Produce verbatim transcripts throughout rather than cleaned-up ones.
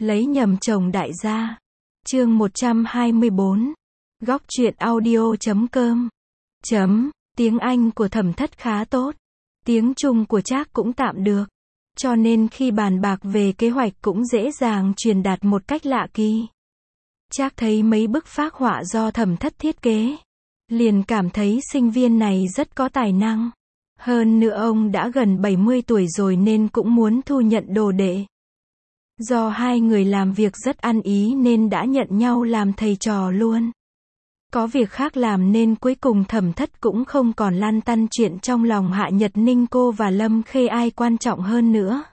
Lấy nhầm chồng đại gia. Chương một trăm hai mươi bốn. Góc truyện audio chấm com. Chấm, tiếng Anh của Thẩm Thất khá tốt. Tiếng Trung của Trác cũng tạm được. Cho nên khi bàn bạc về kế hoạch cũng dễ dàng truyền đạt một cách lạ kỳ. Trác thấy mấy bức phác họa do Thẩm Thất thiết kế. Liền cảm thấy sinh viên này rất có tài năng. Hơn nữa ông đã gần bảy mươi tuổi rồi nên cũng muốn thu nhận đồ đệ. Do hai người làm việc rất ăn ý nên đã nhận nhau làm thầy trò luôn. Có việc khác làm nên cuối cùng Thẩm Thất cũng không còn lăn tăn chuyện trong lòng Hạ Nhật Ninh cô và Lâm Khê ai quan trọng hơn nữa.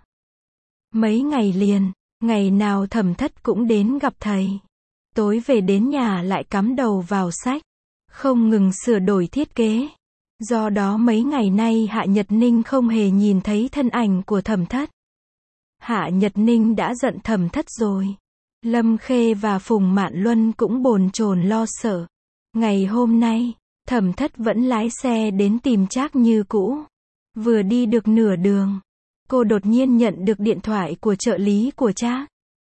Mấy ngày liền, ngày nào Thẩm Thất cũng đến gặp thầy. Tối về đến nhà lại cắm đầu vào sách, không ngừng sửa đổi thiết kế. Do đó mấy ngày nay Hạ Nhật Ninh không hề nhìn thấy thân ảnh của Thẩm Thất. Hạ Nhật Ninh đã giận Thẩm Thất rồi. Lâm Khê và Phùng Mạn Luân cũng bồn chồn lo sợ. Ngày hôm nay, Thẩm Thất vẫn lái xe đến tìm Trác như cũ. Vừa đi được nửa đường, cô đột nhiên nhận được điện thoại của trợ lý của Trác.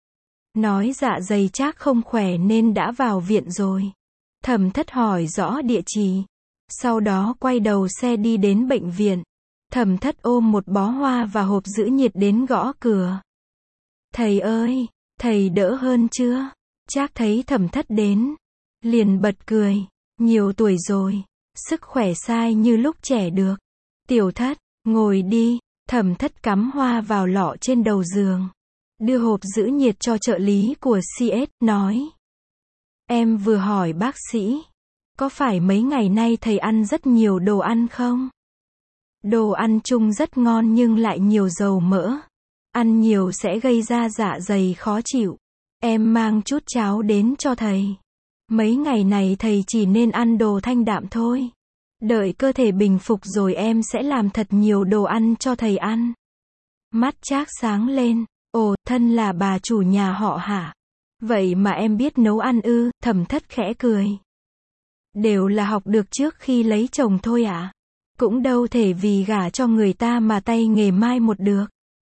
Nói dạ dày Trác không khỏe nên đã vào viện rồi. Thẩm Thất hỏi rõ địa chỉ. Sau đó quay đầu xe đi đến bệnh viện. Thẩm Thất ôm một bó hoa và hộp giữ nhiệt đến gõ cửa. Thầy ơi, thầy đỡ hơn chưa? Trác thấy Thẩm Thất đến, liền bật cười. Nhiều tuổi rồi, sức khỏe sai như lúc trẻ được. Tiểu Thất, ngồi đi. Thẩm Thất cắm hoa vào lọ trên đầu giường. Đưa hộp giữ nhiệt cho trợ lý của xê ét, nói. Em vừa hỏi bác sĩ. Có phải mấy ngày nay thầy ăn rất nhiều đồ ăn không? Đồ ăn chung rất ngon nhưng lại nhiều dầu mỡ. Ăn nhiều sẽ gây ra dạ dày khó chịu. Em mang chút cháo đến cho thầy. Mấy ngày này thầy chỉ nên ăn đồ thanh đạm thôi. Đợi cơ thể bình phục rồi em sẽ làm thật nhiều đồ ăn cho thầy ăn. Mắt Trác sáng lên. Ồ, thân là bà chủ nhà họ Hạ. Vậy mà em biết nấu ăn ư? Thẩm Thất khẽ cười. Đều là học được trước khi lấy chồng thôi ạ. À? Cũng đâu thể vì gả cho người ta mà tay nghề mai một được.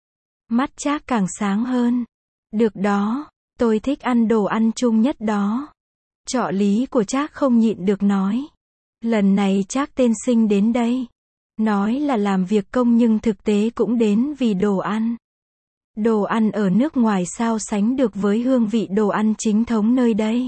Mắt Trác càng sáng hơn. Được đó, tôi thích ăn đồ ăn chung nhất đó. Trợ lý của Trác không nhịn được nói. Lần này Trác tiên sinh đến đây. Nói là làm việc công nhưng thực tế cũng đến vì đồ ăn. Đồ ăn ở nước ngoài sao sánh được với hương vị đồ ăn chính thống nơi đây.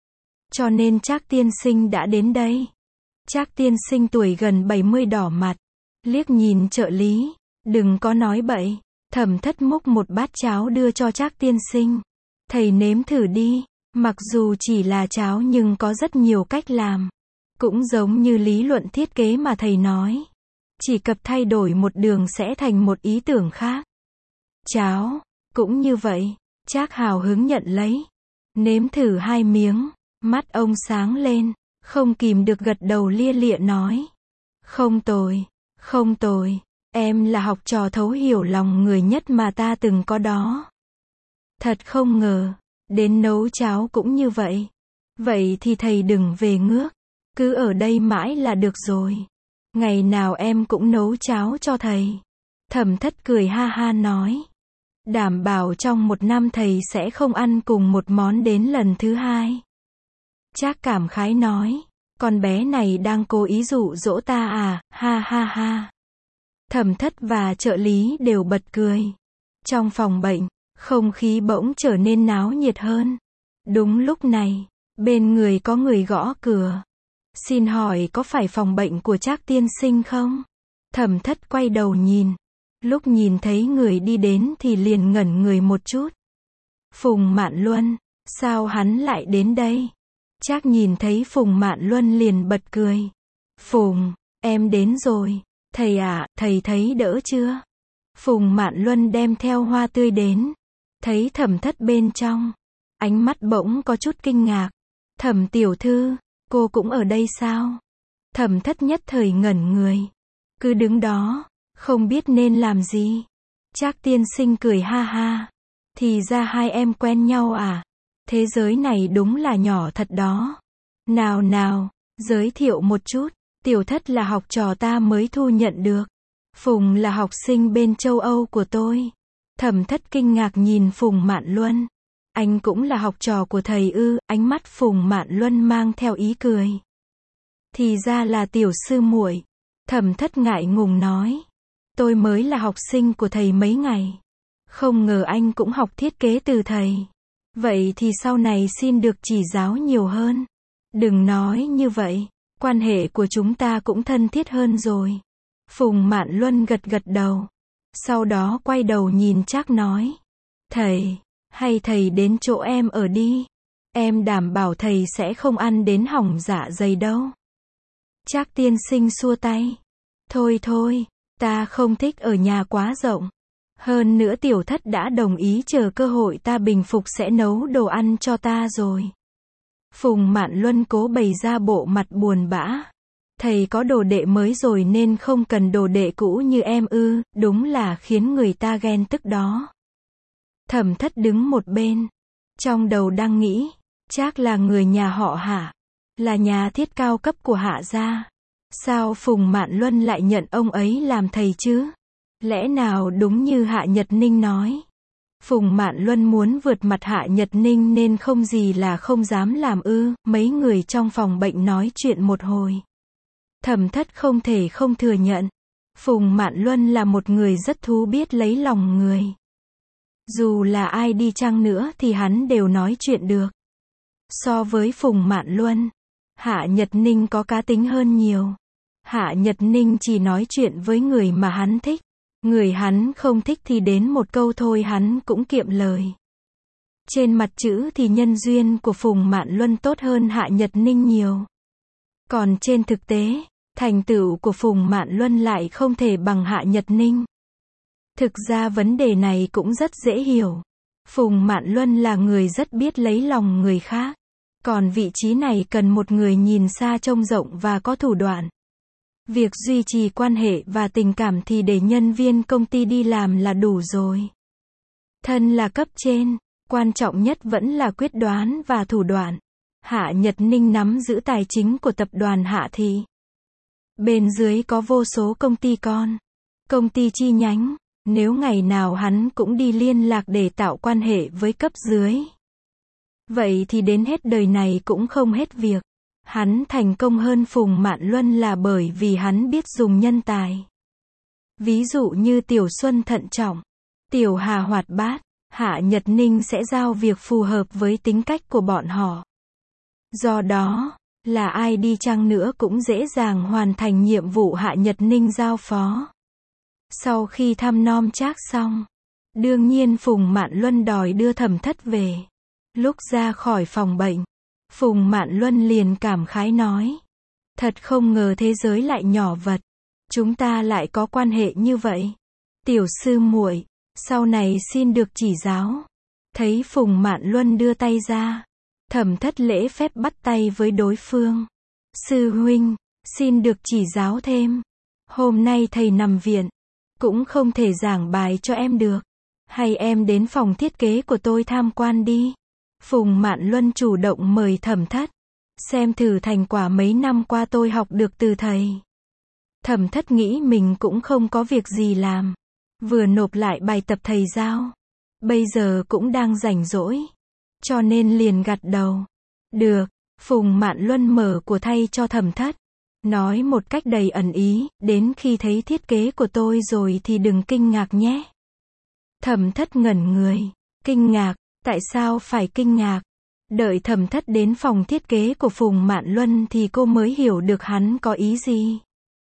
Cho nên Trác tiên sinh đã đến đây. Trác tiên sinh tuổi gần bảy mươi đỏ mặt. Liếc nhìn trợ lý. Đừng có nói bậy. Thẩm Thất múc một bát cháo đưa cho Trác tiên sinh. Thầy nếm thử đi. Mặc dù chỉ là cháo nhưng có rất nhiều cách làm. Cũng giống như lý luận thiết kế mà thầy nói. Chỉ cần thay đổi một đường sẽ thành một ý tưởng khác. Cháo, cũng như vậy. Trác hào hứng nhận lấy. Nếm thử hai miếng. Mắt ông sáng lên. Không kìm được gật đầu lia lịa nói. Không tồi, không tồi. Em là học trò thấu hiểu lòng người nhất mà ta từng có đó. Thật không ngờ. Đến nấu cháo cũng như vậy. Vậy thì thầy đừng về ngước. Cứ ở đây mãi là được rồi. Ngày nào em cũng nấu cháo cho thầy. Thẩm Thất cười ha ha nói. Đảm bảo trong một năm thầy sẽ không ăn cùng một món đến lần thứ hai. Trác cảm khái nói. Con bé này đang cố ý dụ dỗ ta à, ha ha ha. Thẩm Thất và trợ lý đều bật cười. Trong phòng bệnh, không khí bỗng trở nên náo nhiệt hơn. Đúng lúc này, bên người có người gõ cửa. Xin hỏi có phải phòng bệnh của Trác tiên sinh không? Thẩm Thất quay đầu nhìn. Lúc nhìn thấy người đi đến thì liền ngẩn người một chút. Phùng Mạn Luân, sao hắn lại đến đây? Trác nhìn thấy Phùng Mạn Luân liền bật cười. Phùng, em đến rồi. Thầy ạ, à, thầy thấy đỡ chưa? Phùng Mạn Luân đem theo hoa tươi đến. Thấy Thẩm Thất bên trong. Ánh mắt bỗng có chút kinh ngạc. Thẩm tiểu thư, cô cũng ở đây sao? Thẩm Thất nhất thời ngẩn người. Cứ đứng đó, không biết nên làm gì. Trác tiên sinh cười ha ha. Thì ra hai em quen nhau à? Thế giới này đúng là nhỏ thật đó. Nào nào, giới thiệu một chút. Tiểu Thất là học trò ta mới thu nhận được. Phùng là học sinh bên châu Âu của tôi. Thẩm Thất kinh ngạc nhìn Phùng Mạn Luân. Anh cũng là học trò của thầy ư? Ánh mắt Phùng Mạn Luân mang theo ý cười. Thì ra là tiểu sư muội. Thẩm Thất ngại ngùng nói. Tôi mới là học sinh của thầy mấy ngày. Không ngờ anh cũng học thiết kế từ thầy. Vậy thì sau này xin được chỉ giáo nhiều hơn. Đừng nói như vậy, quan hệ của chúng ta cũng thân thiết hơn rồi. Phùng Mạn Luân gật gật đầu. Sau đó quay đầu nhìn Trác nói. Thầy, hay thầy đến chỗ em ở đi. Em đảm bảo thầy sẽ không ăn đến hỏng dạ dày đâu. Trác tiên sinh xua tay. Thôi thôi, ta không thích ở nhà quá rộng. Hơn nữa tiểu thất đã đồng ý chờ cơ hội ta bình phục sẽ nấu đồ ăn cho ta rồi. Phùng Mạn Luân cố bày ra bộ mặt buồn bã. Thầy có đồ đệ mới rồi nên không cần đồ đệ cũ như em ư, đúng là khiến người ta ghen tức đó. Thẩm Thất đứng một bên. Trong đầu đang nghĩ, Trác là người nhà họ Hạ. Là nhà thiết cao cấp của Hạ gia. Sao Phùng Mạn Luân lại nhận ông ấy làm thầy chứ? Lẽ nào đúng như Hạ Nhật Ninh nói? Phùng Mạn Luân muốn vượt mặt Hạ Nhật Ninh nên không gì là không dám làm ư? Mấy người trong phòng bệnh nói chuyện một hồi. Thẩm Thất không thể không thừa nhận. Phùng Mạn Luân là một người rất thú biết lấy lòng người. Dù là ai đi chăng nữa thì hắn đều nói chuyện được. So với Phùng Mạn Luân, Hạ Nhật Ninh có cá tính hơn nhiều. Hạ Nhật Ninh chỉ nói chuyện với người mà hắn thích. Người hắn không thích thì đến một câu thôi hắn cũng kiệm lời. Trên mặt chữ thì nhân duyên của Phùng Mạn Luân tốt hơn Hạ Nhật Ninh nhiều. Còn trên thực tế, thành tựu của Phùng Mạn Luân lại không thể bằng Hạ Nhật Ninh. Thực ra vấn đề này cũng rất dễ hiểu. Phùng Mạn Luân là người rất biết lấy lòng người khác. Còn vị trí này cần một người nhìn xa trông rộng và có thủ đoạn. Việc duy trì quan hệ và tình cảm thì để nhân viên công ty đi làm là đủ rồi. Thân là cấp trên, quan trọng nhất vẫn là quyết đoán và thủ đoạn. Hạ Nhật Ninh nắm giữ tài chính của tập đoàn Hạ Thị. Bên dưới có vô số công ty con, công ty chi nhánh. Nếu ngày nào hắn cũng đi liên lạc để tạo quan hệ với cấp dưới, vậy thì đến hết đời này cũng không hết việc. Hắn thành công hơn Phùng Mạn Luân là bởi vì hắn biết dùng nhân tài. Ví dụ như Tiểu Xuân thận trọng, Tiểu Hà hoạt bát, Hạ Nhật Ninh sẽ giao việc phù hợp với tính cách của bọn họ. Do đó, là ai đi chăng nữa cũng dễ dàng hoàn thành nhiệm vụ Hạ Nhật Ninh giao phó. Sau khi thăm nom Trác xong, đương nhiên Phùng Mạn Luân đòi đưa Thẩm Thất về. Lúc ra khỏi phòng bệnh, Phùng Mạn Luân liền cảm khái nói. Thật không ngờ thế giới lại nhỏ vật. Chúng ta lại có quan hệ như vậy. Tiểu sư muội, sau này xin được chỉ giáo. Thấy Phùng Mạn Luân đưa tay ra, Thẩm Thất lễ phép bắt tay với đối phương. Sư huynh, xin được chỉ giáo thêm. Hôm nay thầy nằm viện, cũng không thể giảng bài cho em được. Hay em đến phòng thiết kế của tôi tham quan đi. Phùng Mạn Luân chủ động mời Thẩm Thất. Xem thử thành quả mấy năm qua tôi học được từ thầy. Thẩm Thất nghĩ mình cũng không có việc gì làm. Vừa nộp lại bài tập thầy giao. Bây giờ cũng đang rảnh rỗi. Cho nên liền gật đầu. Được, Phùng Mạn Luân mở của thay cho Thẩm Thất. Nói một cách đầy ẩn ý, đến khi thấy thiết kế của tôi rồi thì đừng kinh ngạc nhé. Thẩm Thất ngẩn người. Kinh ngạc, tại sao phải kinh ngạc? Đợi Thẩm Thất đến phòng thiết kế của Phùng Mạn Luân thì cô mới hiểu được hắn có ý gì.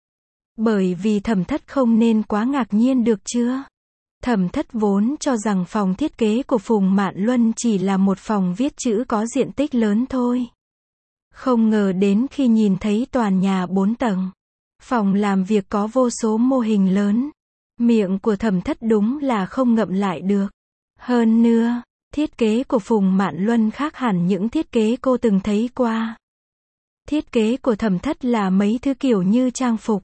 Bởi vì Thẩm Thất không nên quá ngạc nhiên được chưa? Thẩm Thất vốn cho rằng phòng thiết kế của Phùng Mạn Luân chỉ là một phòng viết chữ có diện tích lớn thôi. Không ngờ đến khi nhìn thấy toàn nhà bốn tầng, phòng làm việc có vô số mô hình lớn, miệng của Thẩm Thất đúng là không ngậm lại được. Hơn nữa, thiết kế của Phùng Mạn Luân khác hẳn những thiết kế cô từng thấy qua. Thiết kế của Thẩm Thất là mấy thứ kiểu như trang phục,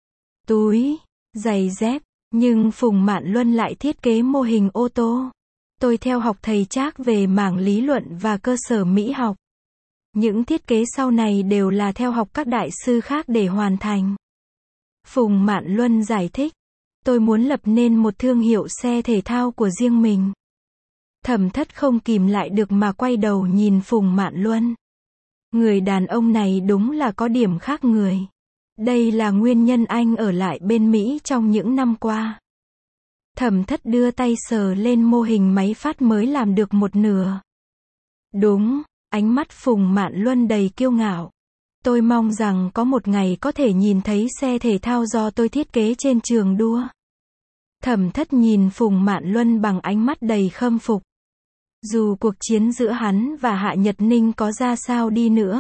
túi, giày dép, nhưng Phùng Mạn Luân lại thiết kế mô hình ô tô. Tôi theo học thầy Trác về mảng lý luận và cơ sở mỹ học. Những thiết kế sau này đều là theo học các đại sư khác để hoàn thành. Phùng Mạn Luân giải thích. Tôi muốn lập nên một thương hiệu xe thể thao của riêng mình. Thẩm Thất không kìm lại được mà quay đầu nhìn Phùng Mạn Luân. Người đàn ông này đúng là có điểm khác người. Đây là nguyên nhân anh ở lại bên Mỹ trong những năm qua. Thẩm Thất đưa tay sờ lên mô hình máy phát mới làm được một nửa. Đúng, ánh mắt Phùng Mạn Luân đầy kiêu ngạo. Tôi mong rằng có một ngày có thể nhìn thấy xe thể thao do tôi thiết kế trên trường đua. Thẩm Thất nhìn Phùng Mạn Luân bằng ánh mắt đầy khâm phục. Dù cuộc chiến giữa hắn và Hạ Nhật Ninh có ra sao đi nữa,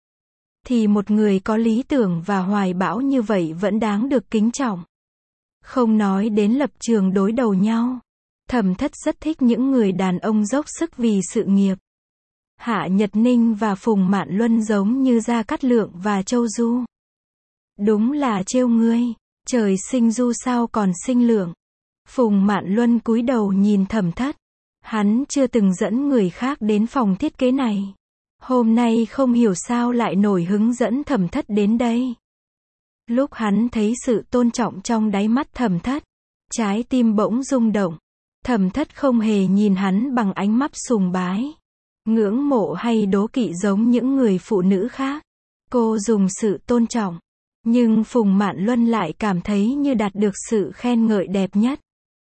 thì một người có lý tưởng và hoài bão như vậy vẫn đáng được kính trọng. Không nói đến lập trường đối đầu nhau, Thẩm Thất rất thích những người đàn ông dốc sức vì sự nghiệp. Hạ Nhật Ninh và Phùng Mạn Luân giống như Gia Cát Lượng và Châu Du. Đúng là trêu ngươi, trời sinh du sao còn sinh lượng. Phùng Mạn Luân cúi đầu nhìn Thẩm Thất. Hắn chưa từng dẫn người khác đến phòng thiết kế này. Hôm nay không hiểu sao lại nổi hứng dẫn Thẩm Thất đến đây. Lúc hắn thấy sự tôn trọng trong đáy mắt Thẩm Thất, trái tim bỗng rung động. Thẩm Thất không hề nhìn hắn bằng ánh mắt sùng bái, ngưỡng mộ hay đố kỵ giống những người phụ nữ khác. Cô dùng sự tôn trọng, nhưng Phùng Mạn Luân lại cảm thấy như đạt được sự khen ngợi đẹp nhất.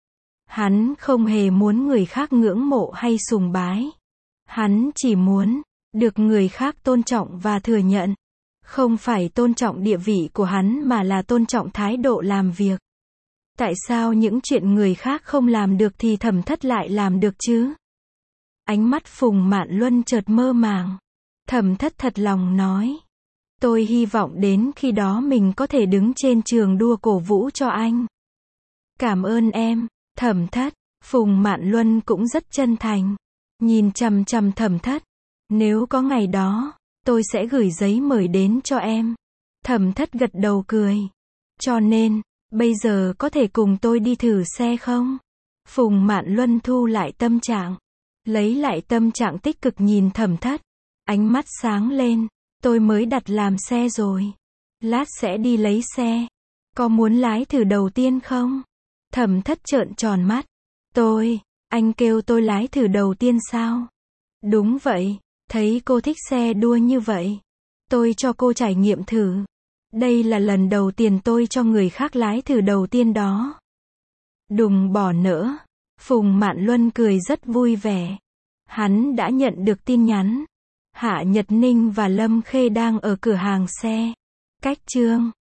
Hắn không hề muốn người khác ngưỡng mộ hay sùng bái. Hắn chỉ muốn được người khác tôn trọng và thừa nhận. Không phải tôn trọng địa vị của hắn mà là tôn trọng thái độ làm việc. Tại sao những chuyện người khác không làm được thì Thẩm Thất lại làm được chứ? Ánh mắt Phùng Mạn Luân chợt mơ màng. Thẩm Thất thật lòng nói. Tôi hy vọng đến khi đó mình có thể đứng trên trường đua cổ vũ cho anh. Cảm ơn em, Thẩm Thất. Phùng Mạn Luân cũng rất chân thành. Nhìn chằm chằm Thẩm Thất. Nếu có ngày đó, tôi sẽ gửi giấy mời đến cho em. Thẩm Thất gật đầu cười. Cho nên, bây giờ có thể cùng tôi đi thử xe không? Phùng Mạn Luân thu lại tâm trạng. Lấy lại tâm trạng tích cực nhìn Thẩm Thất. Ánh mắt sáng lên. Tôi mới đặt làm xe rồi. Lát sẽ đi lấy xe. Có muốn lái thử đầu tiên không? Thẩm Thất trợn tròn mắt. Tôi, anh kêu tôi lái thử đầu tiên sao? Đúng vậy, thấy cô thích xe đua như vậy. Tôi cho cô trải nghiệm thử. Đây là lần đầu tiên tôi cho người khác lái thử đầu tiên đó. Đừng bỏ nỡ. Phùng Mạn Luân cười rất vui vẻ. Hắn đã nhận được tin nhắn. Hạ Nhật Ninh và Lâm Khê đang ở cửa hàng xe. Cách chương